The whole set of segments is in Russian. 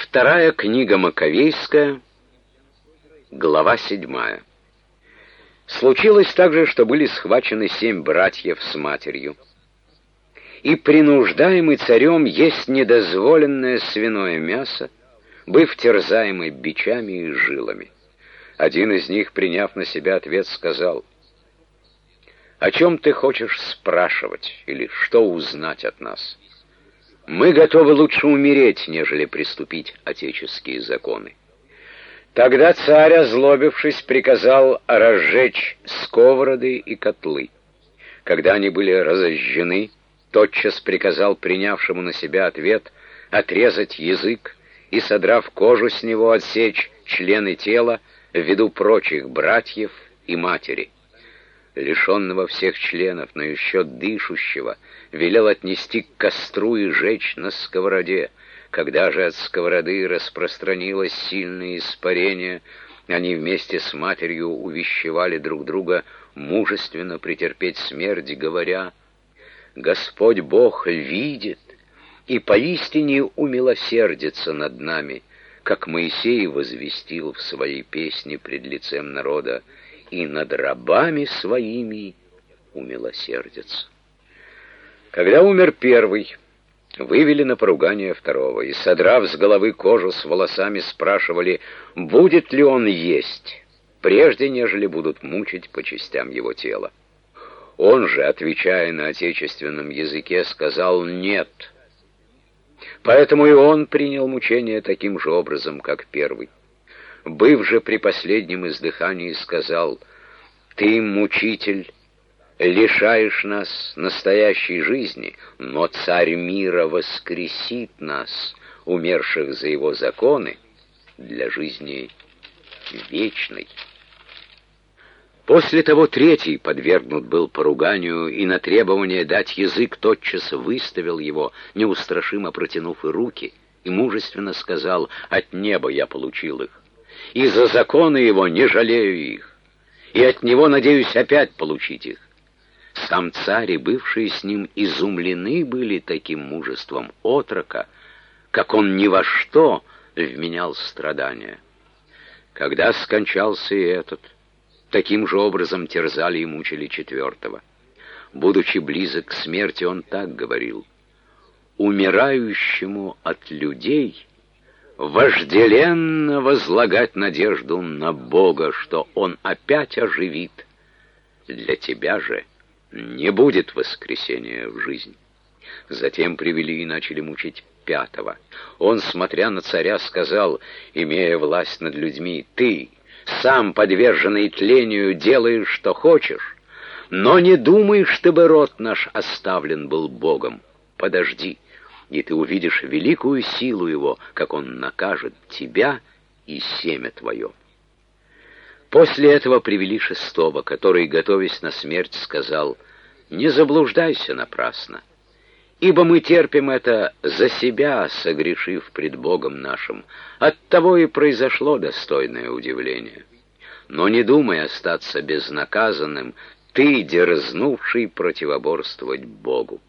Вторая книга Маковейская, глава 7. Случилось также, что были схвачены 7 братьев с матерью, и принуждаемый царем есть недозволенное свиное мясо, быв терзаемый бичами и жилами. Один из них, приняв на себя ответ, сказал: «О чем ты хочешь спрашивать или что узнать от нас? Мы готовы лучше умереть, нежели приступить отеческие законы». Тогда царь, озлобившись, приказал разжечь сковороды и котлы. Когда они были разожжены, тотчас приказал принявшему на себя ответ отрезать язык и, содрав кожу с него, отсечь члены тела в виду прочих братьев и матери. Лишенного всех членов, но еще дышущего, велел отнести к костру и жечь на сковороде. Когда же от сковороды распространилось сильное испарение, они вместе с матерью увещевали друг друга мужественно претерпеть смерть, говоря: «Господь Бог видит и поистине умилосердится над нами, как Моисей возвестил в своей песне пред лицем народа, и над рабами своими умилосердится». Когда умер первый, вывели на поругание второго, и, содрав с головы кожу с волосами, спрашивали, будет ли он есть, прежде нежели будут мучить по частям его тела. Он же, отвечая на отечественном языке, сказал «нет». Поэтому и он принял мучение таким же образом, как первый. Быв же при последнем издыхании, сказал: «Ты, мучитель, лишаешь нас настоящей жизни, но царь мира воскресит нас, умерших за его законы, для жизни вечной». После того третий подвергнут был поруганию, и на требование дать язык тотчас выставил его, неустрашимо протянув и руки, и мужественно сказал: «От неба я получил их, и за законы его не жалею их, и от него надеюсь опять получить их». Сам царь и бывшие с ним изумлены были таким мужеством отрока, как он ни во что вменял страдания. Когда скончался и этот, таким же образом терзали и мучили четвертого. Будучи близок к смерти, он так говорил: «Умирающему от людей вожделенно возлагать надежду на Бога, что Он опять оживит. Для тебя же не будет воскресения в жизнь». Затем привели и начали мучить пятого. Он, смотря на царя, сказал, имея власть над людьми: «Ты, сам подверженный тлению, делаешь, что хочешь, но не думай, чтобы род наш оставлен был Богом. Подожди, и ты увидишь великую силу его, как он накажет тебя и семя твое». После этого привели шестого, который, готовясь на смерть, сказал: «Не заблуждайся напрасно, ибо мы терпим это за себя, согрешив пред Богом нашим. Оттого и произошло достойное удивление. Но не думай остаться безнаказанным, ты, дерзнувший противоборствовать Богу».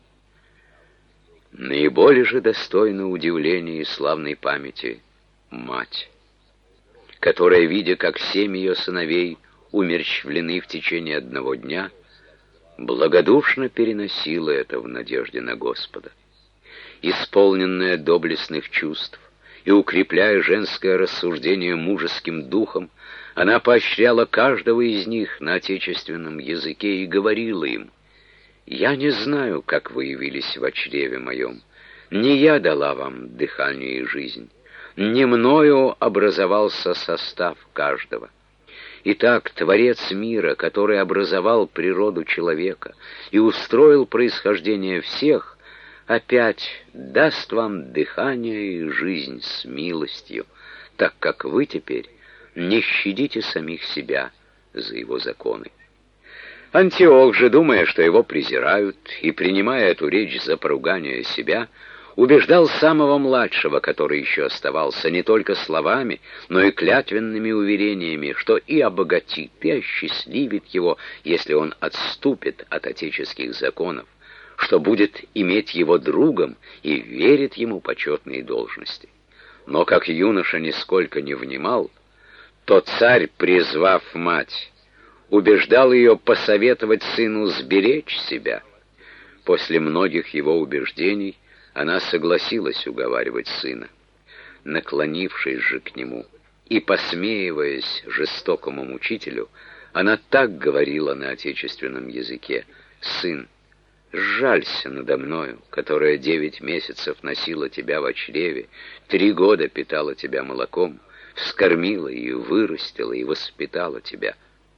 Наиболее же достойно удивления и славной памяти мать, которая, видя, как 7 ее сыновей умерщвлены в течение одного дня, благодушно переносила это в надежде на Господа. Исполненная доблестных чувств и укрепляя женское рассуждение мужеским духом, она поощряла каждого из них на отечественном языке и говорила им: «Я не знаю, как вы явились во чреве моем, не я дала вам дыхание и жизнь, не мною образовался состав каждого. Итак, Творец мира, который образовал природу человека и устроил происхождение всех, опять даст вам дыхание и жизнь с милостью, так как вы теперь не щадите самих себя за его законы». Антиох же, думая, что его презирают, и принимая эту речь за поругание себя, убеждал самого младшего, который еще оставался, не только словами, но и клятвенными уверениями, что и обогатит, и осчастливит его, если он отступит от отеческих законов, что будет иметь его другом и верит ему почетные должности. Но как юноша нисколько не внимал, то царь, призвав мать, убеждал ее посоветовать сыну сберечь себя. После многих его убеждений она согласилась уговаривать сына. Наклонившись же к нему и посмеиваясь жестокому мучителю, она так говорила на отечественном языке: «Сын, сжалься надо мною, которая 9 месяцев носила тебя во чреве, 3 года питала тебя молоком, вскормила и вырастила и воспитала тебя.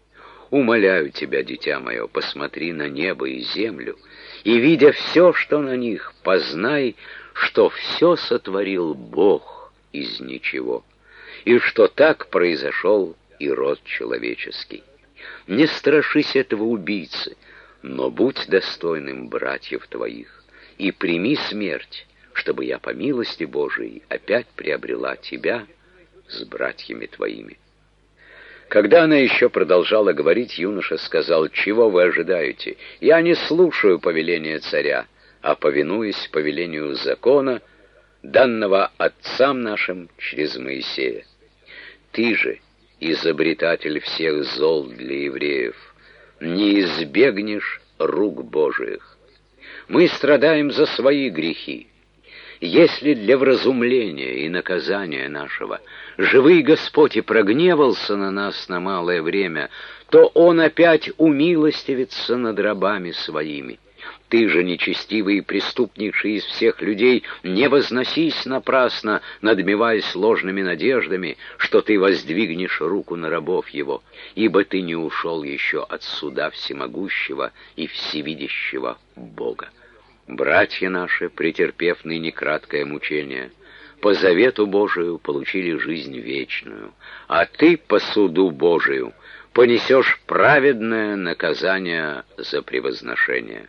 Умоляю тебя, дитя мое, посмотри на небо и землю, и, видя все, что на них, познай, что все сотворил Бог из ничего, и что так произошел и род человеческий. Не страшись этого убийцы, но будь достойным братьев твоих, и прими смерть, чтобы я по милости Божией опять приобрела тебя с братьями твоими». Когда она еще продолжала говорить, юноша сказал: «Чего вы ожидаете? Я не слушаю повеления царя, а повинуюсь повелению закона, данного отцам нашим через Моисея. Ты же, изобретатель всех зол для евреев, не избегнешь рук Божиих. Мы страдаем за свои грехи. Если для вразумления и наказания нашего живый Господь и прогневался на нас на малое время, то Он опять умилостивится над рабами своими. Ты же, нечестивый и преступнейший из всех людей, не возносись напрасно, надмеваясь ложными надеждами, что ты воздвигнешь руку на рабов его, ибо ты не ушел еще от суда всемогущего и всевидящего Бога. Братья наши, претерпев ныне краткое мучение, по завету Божию получили жизнь вечную, а ты по суду Божию понесешь праведное наказание за превозношение.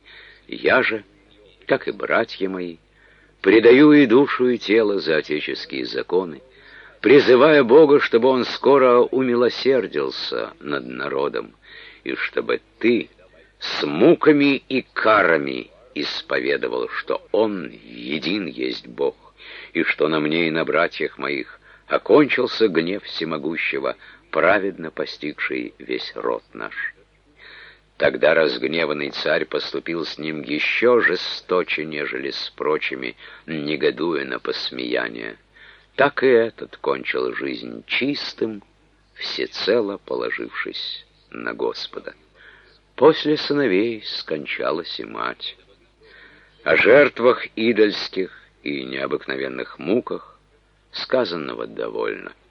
Я же, как и братья мои, предаю и душу, и тело за отеческие законы, призывая Бога, чтобы Он скоро умилосердился над народом, и чтобы ты с муками и карами исповедовал, что Он един есть Бог, и что на мне и на братьях моих окончился гнев всемогущего, праведно постигший весь род наш». Тогда разгневанный царь поступил с ним еще жесточе, нежели с прочими, негодуя на посмеяние. Так и этот кончил жизнь чистым, всецело положившись на Господа. После сыновей скончалась и мать. О жертвах идольских и необыкновенных муках сказанного довольно.